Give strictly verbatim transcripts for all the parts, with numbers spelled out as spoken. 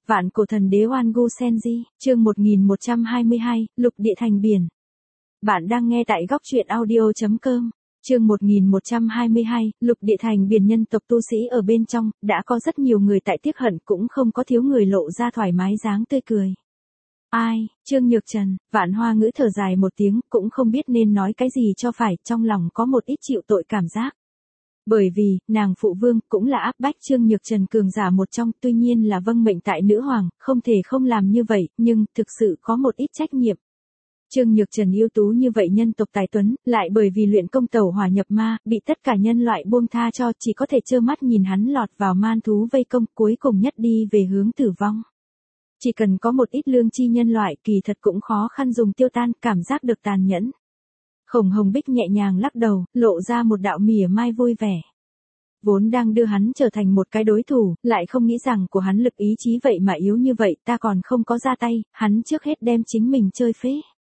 Vạn cổ thần đế Oan Gu Senji, chương một nghìn một trăm hai mươi hai, lục địa thành biển. Bạn đang nghe tại góc truyện audio chấm com. Chương một nghìn một trăm hai mươi hai, lục địa thành biển. Nhân tộc tu sĩ ở bên trong, đã có rất nhiều người tại tiếc hận, cũng không có thiếu người lộ ra thoải mái dáng tươi cười. Ai, Trương Nhược Trần, Vạn Hoa Ngữ thở dài một tiếng, cũng không biết nên nói cái gì cho phải, trong lòng có một ít chịu tội cảm giác. Bởi vì, nàng phụ vương, cũng là áp bách Trương Nhược Trần cường giả một trong, tuy nhiên là vâng mệnh tại nữ hoàng, không thể không làm như vậy, nhưng, thực sự có một ít trách nhiệm. Trương Nhược Trần ưu tú như vậy nhân tộc tài tuấn, lại bởi vì luyện công tẩu hỏa nhập ma, bị tất cả nhân loại buông tha cho, chỉ có thể trơ mắt nhìn hắn lọt vào man thú vây công, cuối cùng nhất đi về hướng tử vong. Chỉ cần có một ít lương chi nhân loại, kỳ thật cũng khó khăn dùng tiêu tan, cảm giác được tàn nhẫn. Khổng Hồng Bích nhẹ nhàng lắc đầu, lộ ra một đạo mỉa mai vui vẻ. Vốn đang đưa hắn trở thành một cái đối thủ, lại không nghĩ rằng của hắn lực ý chí vậy mà yếu như vậy, ta còn không có ra tay, hắn trước hết đem chính mình chơi phế.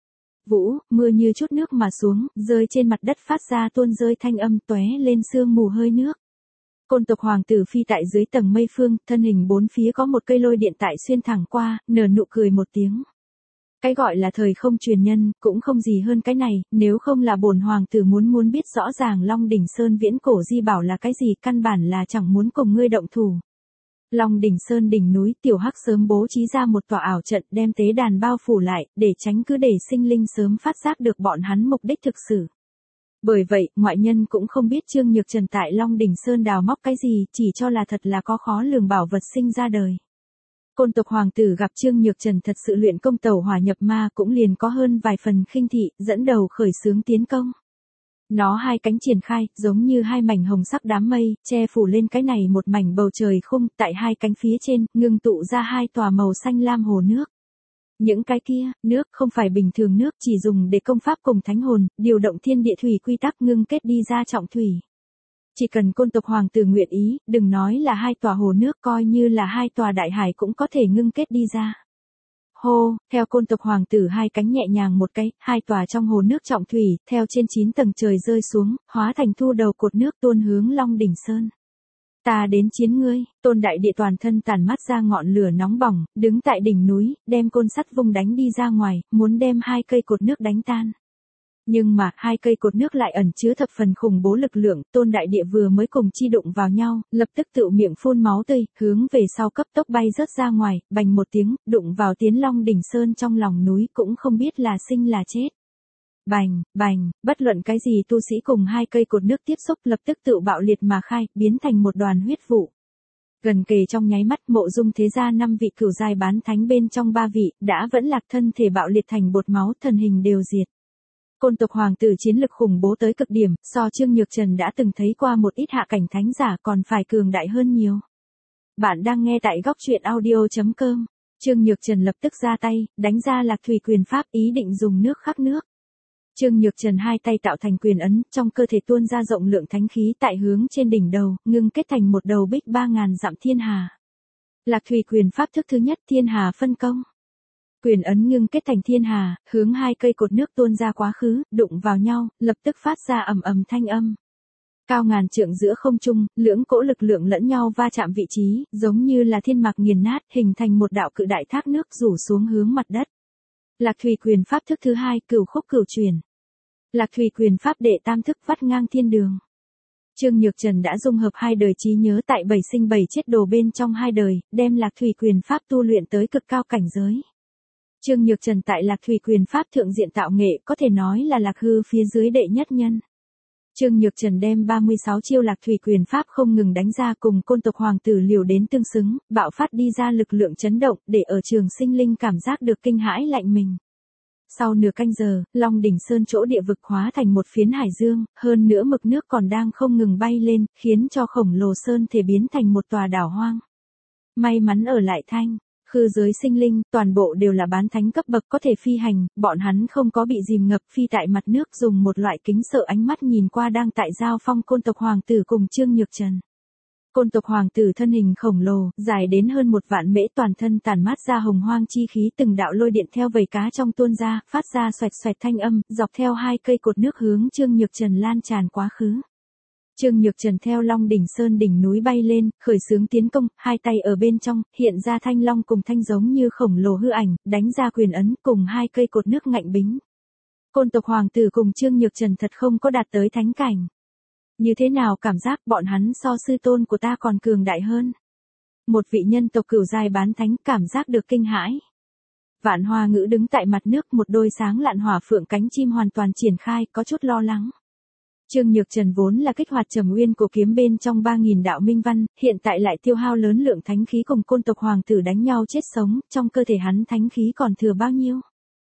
Vũ, mưa như chút nước mà xuống, rơi trên mặt đất phát ra tuôn rơi thanh âm tóe lên sương mù hơi nước. Côn tộc hoàng tử phi tại dưới tầng mây phương, thân hình bốn phía có một cây lôi điện tại xuyên thẳng qua, nở nụ cười một tiếng. Cái gọi là thời không truyền nhân, cũng không gì hơn cái này, nếu không là bổn hoàng tử muốn muốn biết rõ ràng Long Đỉnh Sơn viễn cổ di bảo là cái gì, căn bản là chẳng muốn cùng ngươi động thủ. Long Đỉnh Sơn đỉnh núi, Tiểu Hắc sớm bố trí ra một tòa ảo trận đem tế đàn bao phủ lại, để tránh cứ để sinh linh sớm phát giác được bọn hắn mục đích thực sự. Bởi vậy, ngoại nhân cũng không biết Trương Nhược Trần tại Long Đỉnh Sơn đào móc cái gì, chỉ cho là thật là có khó lường bảo vật sinh ra đời. Côn tộc hoàng tử gặp Trương Nhược Trần thật sự luyện công tẩu hỏa nhập ma, cũng liền có hơn vài phần khinh thị, dẫn đầu khởi xướng tiến công. Nó hai cánh triển khai, giống như hai mảnh hồng sắc đám mây, che phủ lên cái này một mảnh bầu trời khung, tại hai cánh phía trên, ngưng tụ ra hai tòa màu xanh lam hồ nước. Những cái kia, nước không phải bình thường nước, chỉ dùng để công pháp cùng thánh hồn, điều động thiên địa thủy quy tắc ngưng kết đi ra trọng thủy. Chỉ cần côn tộc hoàng tử nguyện ý, đừng nói là hai tòa hồ nước, coi như là hai tòa đại hải cũng có thể ngưng kết đi ra. Hô, theo côn tộc hoàng tử hai cánh nhẹ nhàng một cái, hai tòa trong hồ nước trọng thủy, theo trên chín tầng trời rơi xuống, hóa thành thu đầu cột nước tuôn hướng Long Đỉnh Sơn. Ta đến chiến ngươi, Tôn đại địa toàn thân tản mát ra ngọn lửa nóng bỏng, đứng tại đỉnh núi, đem côn sắt vung đánh đi ra ngoài, muốn đem hai cây cột nước đánh tan. Nhưng mà, hai cây cột nước lại ẩn chứa thập phần khủng bố lực lượng, Tôn đại địa vừa mới cùng chi đụng vào nhau, lập tức tự miệng phun máu tươi, hướng về sau cấp tốc bay rớt ra ngoài, bành một tiếng, đụng vào Tiến Long Đỉnh Sơn trong lòng núi, cũng không biết là sinh là chết. Bành, bành, bất luận cái gì tu sĩ cùng hai cây cột nước tiếp xúc lập tức tự bạo liệt mà khai, biến thành một đoàn huyết vụ. Gần kề trong nháy mắt, Mộ Dung thế gia năm vị cửu giai bán thánh bên trong ba vị, đã vẫn lạc thân thể bạo liệt thành bột máu, thần hình đều diệt. Côn tộc hoàng tử chiến lực khủng bố tới cực điểm, so Trương Nhược Trần đã từng thấy qua một ít hạ cảnh thánh giả còn phải cường đại hơn nhiều. Bạn đang nghe tại góc truyện audio chấm com. Trương Nhược Trần lập tức ra tay, đánh ra Lạc Thủy quyền pháp, ý định dùng nước khắc nước. Trương Nhược Trần hai tay tạo thành quyền ấn, trong cơ thể tuôn ra rộng lượng thánh khí tại hướng trên đỉnh đầu, ngưng kết thành một đầu bích ba ngàn dặm thiên hà. Lạc Thủy quyền pháp thức thứ nhất, thiên hà phân công. Quyền ấn ngưng kết thành thiên hà, hướng hai cây cột nước tuôn ra quá khứ, đụng vào nhau, lập tức phát ra ầm ầm thanh âm. Cao ngàn trượng giữa không trung, lưỡng cỗ lực lượng lẫn nhau va chạm vị trí, giống như là thiên mạc nghiền nát, hình thành một đạo cự đại thác nước rủ xuống hướng mặt đất. Lạc Thủy quyền pháp thức thứ hai, cửu khúc cửu truyền. Lạc Thủy quyền pháp đệ tam thức, vắt ngang thiên đường. Trương Nhược Trần đã dung hợp hai đời trí nhớ tại bảy sinh bảy chết đồ bên trong hai đời, đem Lạc Thủy quyền pháp tu luyện tới cực cao cảnh giới. Trương Nhược Trần tại Lạc Thủy quyền pháp thượng diện tạo nghệ, có thể nói là Lạc Hư phía dưới đệ nhất nhân. Trương Nhược Trần đem ba mươi sáu chiêu Lạc Thủy quyền pháp không ngừng đánh ra, cùng côn tộc hoàng tử liều đến tương xứng, bạo phát đi ra lực lượng chấn động, để ở trường sinh linh cảm giác được kinh hãi lạnh mình. Sau nửa canh giờ, Long Đỉnh Sơn chỗ địa vực hóa thành một phiến hải dương, hơn nữa mực nước còn đang không ngừng bay lên, khiến cho khổng lồ sơn thể biến thành một tòa đảo hoang. May mắn ở lại thanh, khư giới sinh linh, toàn bộ đều là bán thánh cấp bậc có thể phi hành, bọn hắn không có bị dìm ngập, phi tại mặt nước, dùng một loại kính sợ ánh mắt nhìn qua đang tại giao phong côn tộc hoàng tử cùng Trương Nhược Trần. Côn tộc hoàng tử thân hình khổng lồ, dài đến hơn một vạn mễ, toàn thân tản mát ra hồng hoang chi khí, từng đạo lôi điện theo vảy cá trong tuôn ra, phát ra xoẹt xoẹt thanh âm, dọc theo hai cây cột nước hướng Trương Nhược Trần lan tràn quá khứ. Trương Nhược Trần theo Long đỉnh sơn đỉnh núi bay lên, khởi xướng tiến công, hai tay ở bên trong, hiện ra thanh long cùng thanh giống như khổng lồ hư ảnh, đánh ra quyền ấn cùng hai cây cột nước ngạnh bính. Côn tộc hoàng tử cùng Trương Nhược Trần thật không có đạt tới thánh cảnh. Như thế nào cảm giác bọn hắn so sư tôn của ta còn cường đại hơn. Một vị nhân tộc cửu giai bán thánh cảm giác được kinh hãi. Vạn Hoa Ngữ đứng tại mặt nước, một đôi sáng lạn hỏa phượng cánh chim hoàn toàn triển khai, có chút lo lắng. Trương Nhược Trần vốn là kích hoạt Trầm Uyên cổ kiếm bên trong ba nghìn đạo minh văn, hiện tại lại tiêu hao lớn lượng thánh khí cùng côn tộc hoàng tử đánh nhau chết sống, trong cơ thể hắn thánh khí còn thừa bao nhiêu?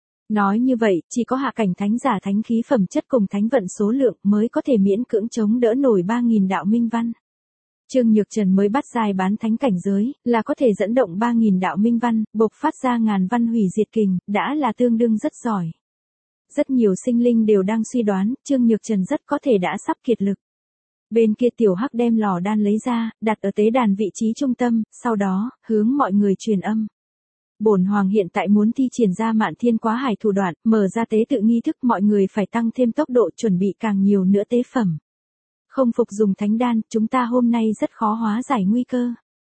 Nói như vậy, chỉ có hạ cảnh thánh giả thánh khí phẩm chất cùng thánh vận số lượng mới có thể miễn cưỡng chống đỡ nổi ba nghìn đạo minh văn. Trương Nhược Trần mới bắt giai bán thánh cảnh giới, là có thể dẫn động ba nghìn đạo minh văn, bộc phát ra ngàn văn hủy diệt kình, đã là tương đương rất giỏi. Rất nhiều sinh linh đều đang suy đoán, Trương Nhược Trần rất có thể đã sắp kiệt lực. Bên kia Tiểu Hắc đem lò đan lấy ra, đặt ở tế đàn vị trí trung tâm, sau đó, hướng mọi người truyền âm. Bổn hoàng hiện tại muốn thi triển ra Mạn Thiên Quá Hải thủ đoạn, mở ra tế tự nghi thức, mọi người phải tăng thêm tốc độ chuẩn bị càng nhiều nữa tế phẩm. Không phục dùng thánh đan, chúng ta hôm nay rất khó hóa giải nguy cơ.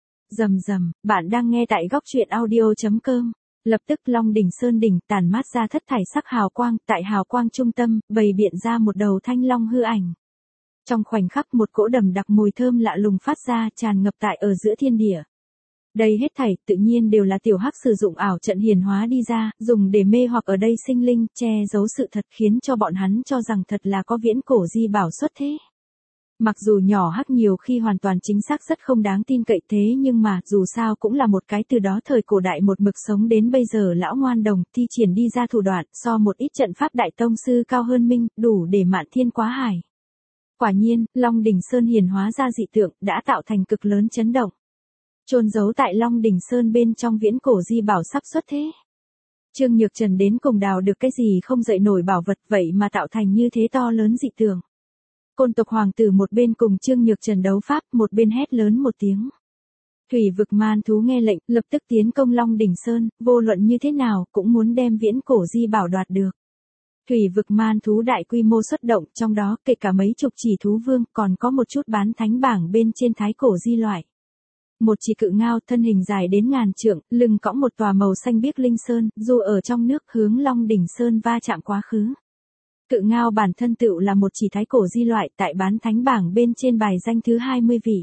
Rầm rầm, bạn đang nghe tại góc truyện audio chấm com. Lập tức Long đỉnh sơn đỉnh tản mát ra thất thải sắc hào quang, tại hào quang trung tâm, bày biện ra một đầu thanh long hư ảnh. Trong khoảnh khắc một cỗ đầm đặc mùi thơm lạ lùng phát ra, tràn ngập tại ở giữa thiên địa. Đây hết thảy tự nhiên đều là Tiểu Hắc sử dụng ảo trận hiển hóa đi ra, dùng để mê hoặc ở đây sinh linh, che giấu sự thật, khiến cho bọn hắn cho rằng thật là có viễn cổ di bảo xuất thế. Mặc dù nhỏ Hắc nhiều khi hoàn toàn chính xác rất không đáng tin cậy, thế nhưng mà dù sao cũng là một cái từ đó thời cổ đại một mực sống đến bây giờ lão ngoan đồng, thi triển đi ra thủ đoạn so một ít trận pháp đại tông sư cao hơn minh, đủ để Mạn Thiên Quá Hải. Quả nhiên, Long đỉnh sơn hiển hóa ra dị tượng đã tạo thành cực lớn chấn động. Chôn giấu tại Long đỉnh sơn bên trong viễn cổ di bảo sắp xuất thế. Trương Nhược Trần đến cùng đào được cái gì không dậy nổi bảo vật, vậy mà tạo thành như thế to lớn dị tượng. Côn tộc hoàng tử một bên cùng Trương Nhược Trần đấu pháp, một bên hét lớn một tiếng. Thủy vực man thú nghe lệnh, lập tức tiến công Long đỉnh sơn, vô luận như thế nào, cũng muốn đem viễn cổ di bảo đoạt được. Thủy vực man thú đại quy mô xuất động, trong đó kể cả mấy chục chỉ thú vương, còn có một chút bán thánh bảng bên trên thái cổ di loại. Một chỉ cự ngao thân hình dài đến ngàn trượng, lưng cõng một tòa màu xanh biếc linh sơn, dù ở trong nước hướng Long đỉnh sơn va chạm quá khứ. Cự ngao bản thân tựu là một chỉ thái cổ di loại, tại bán thánh bảng bên trên bài danh thứ hai mươi vị.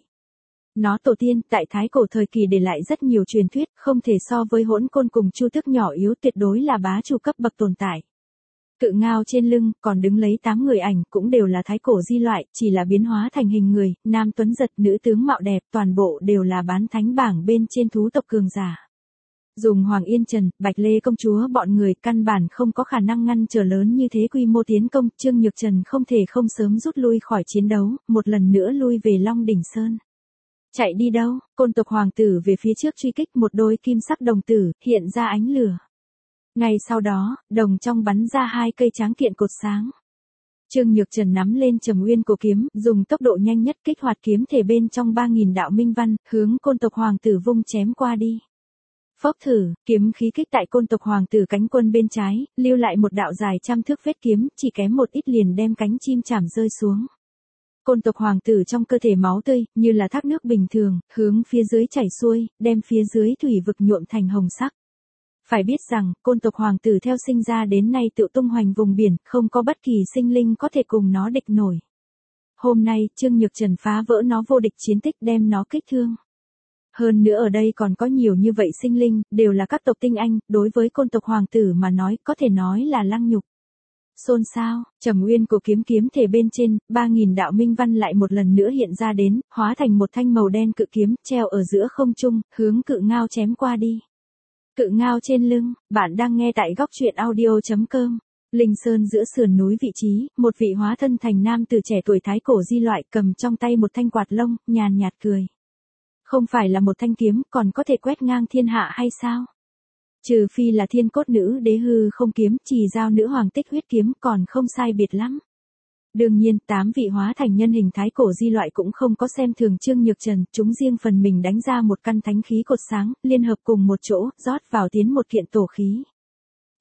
Nó tổ tiên tại thái cổ thời kỳ để lại rất nhiều truyền thuyết, không thể so với Hỗn Côn cùng Chu Tước nhỏ yếu, tuyệt đối là bá chủ cấp bậc tồn tại. Cự ngao trên lưng còn đứng lấy tám người ảnh, cũng đều là thái cổ di loại, chỉ là biến hóa thành hình người, nam tuấn giật, nữ tướng mạo đẹp, toàn bộ đều là bán thánh bảng bên trên thú tộc cường giả. Dùng Hoàng Yên Trần, Bạch Lê công chúa bọn người căn bản không có khả năng ngăn trở lớn như thế quy mô tiến công, Trương Nhược Trần không thể không sớm rút lui khỏi chiến đấu, một lần nữa lui về Long đỉnh sơn. Chạy đi đâu? Côn tộc hoàng tử về phía trước truy kích, một đôi kim sắc đồng tử hiện ra ánh lửa. Ngay sau đó, đồng trong bắn ra hai cây tráng kiện cột sáng. Trương Nhược Trần nắm lên Trầm Uyên cổ kiếm, dùng tốc độ nhanh nhất kích hoạt kiếm thể bên trong ba nghìn đạo minh văn, hướng côn tộc hoàng tử vung chém qua đi. Phốc thử, kiếm khí kích tại côn tộc hoàng tử cánh quân bên trái, lưu lại một đạo dài trăm thước vết kiếm, chỉ kém một ít liền đem cánh chim chảm rơi xuống. Côn tộc hoàng tử trong cơ thể máu tươi, như là thác nước bình thường, hướng phía dưới chảy xuôi, đem phía dưới thủy vực nhuộm thành hồng sắc. Phải biết rằng, côn tộc hoàng tử theo sinh ra đến nay tự tung hoành vùng biển, không có bất kỳ sinh linh có thể cùng nó địch nổi. Hôm nay, Trương Nhược Trần phá vỡ nó vô địch chiến tích, đem nó kích thương. Hơn nữa ở đây còn có nhiều như vậy sinh linh, đều là các tộc tinh anh, đối với côn tộc hoàng tử mà nói, có thể nói là lăng nhục. Xôn xao, Trầm Uyên cổ kiếm kiếm thể bên trên, ba nghìn đạo minh văn lại một lần nữa hiện ra đến, hóa thành một thanh màu đen cự kiếm, treo ở giữa không trung, hướng cự ngao chém qua đi. Cự ngao trên lưng, bạn đang nghe tại góc truyện audio chấm com. Linh sơn giữa sườn núi vị trí, một vị hóa thân thành nam từ trẻ tuổi thái cổ di loại, cầm trong tay một thanh quạt lông, nhàn nhạt cười. Không phải là một thanh kiếm, còn có thể quét ngang thiên hạ hay sao? Trừ phi là thiên cốt nữ đế hư không kiếm, chỉ giao nữ hoàng tích huyết kiếm, còn không sai biệt lắm. Đương nhiên, tám vị hóa thành nhân hình thái cổ di loại cũng không có xem thường Trương Nhược Trần, chúng riêng phần mình đánh ra một căn thánh khí cột sáng, liên hợp cùng một chỗ, rót vào tiến một kiện tổ khí.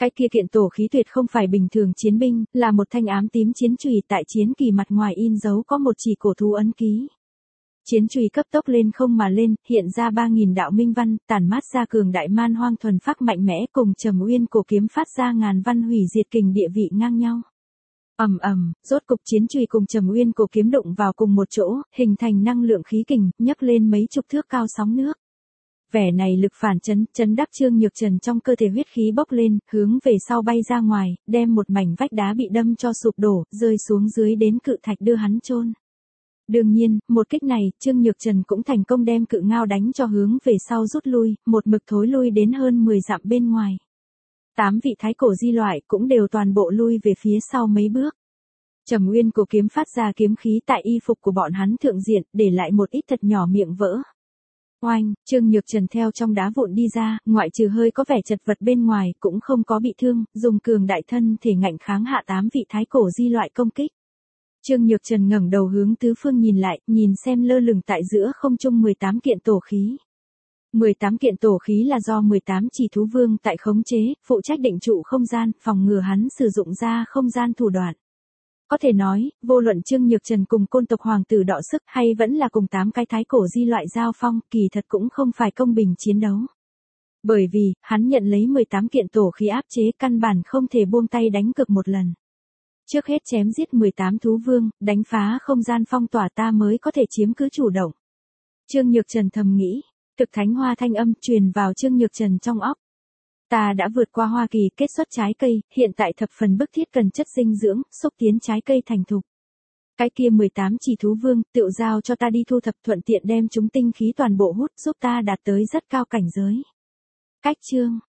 Cái kia kiện tổ khí tuyệt không phải bình thường chiến binh, là một thanh ám tím chiến chùy, tại chiến kỳ mặt ngoài in dấu có một chỉ cổ thú ấn ký. Chiến chùy cấp tốc lên không mà lên, hiện ra ba nghìn đạo minh văn, tản mát ra cường đại man hoang thuần phác mạnh mẽ, cùng Trầm Uyên cổ kiếm phát ra ngàn văn hủy diệt kình địa vị ngang nhau. Ầm ầm, rốt cục chiến chùy cùng Trầm Uyên cổ kiếm đụng vào cùng một chỗ, hình thành năng lượng khí kình, nhấc lên mấy chục thước cao sóng nước. Vẻ này lực phản chấn, chấn đắc Trương Nhược Trần trong cơ thể huyết khí bốc lên, hướng về sau bay ra ngoài, đem một mảnh vách đá bị đâm cho sụp đổ, rơi xuống dưới đến cự thạch đưa hắn chôn. Đương nhiên, một kích này, Trương Nhược Trần cũng thành công đem cự ngao đánh cho hướng về sau rút lui, một mực thối lui đến hơn mười dặm bên ngoài. Tám vị thái cổ di loại cũng đều toàn bộ lui về phía sau mấy bước. Trầm Uyên cổ kiếm phát ra kiếm khí tại y phục của bọn hắn thượng diện, để lại một ít thật nhỏ miệng vỡ. Oanh, Trương Nhược Trần theo trong đá vụn đi ra, ngoại trừ hơi có vẻ chật vật bên ngoài, cũng không có bị thương, dùng cường đại thân thể ngạnh kháng hạ tám vị thái cổ di loại công kích. Trương Nhược Trần ngẩng đầu hướng tứ phương nhìn lại, nhìn xem lơ lửng tại giữa không trung mười tám kiện tổ khí. mười tám kiện tổ khí là do mười tám chỉ thú vương tại khống chế, phụ trách định trụ không gian, phòng ngừa hắn sử dụng ra không gian thủ đoạn. Có thể nói, vô luận Trương Nhược Trần cùng côn tộc hoàng tử đọ sức hay vẫn là cùng tám cái thái cổ di loại giao phong, kỳ thật cũng không phải công bình chiến đấu. Bởi vì, hắn nhận lấy mười tám kiện tổ khí áp chế, căn bản không thể buông tay đánh cược một lần. Trước hết chém giết mười tám thú vương, đánh phá không gian phong tỏa ta mới có thể chiếm cứ chủ động. Trương Nhược Trần thầm nghĩ, thực thánh hoa thanh âm truyền vào Trương Nhược Trần trong óc. Ta đã vượt qua Hoa Kỳ kết xuất trái cây, hiện tại thập phần bức thiết cần chất dinh dưỡng, xúc tiến trái cây thành thục. Cái kia mười tám chỉ thú vương, tựu giao cho ta đi thu thập, thuận tiện đem chúng tinh khí toàn bộ hút, giúp ta đạt tới rất cao cảnh giới. Cách chương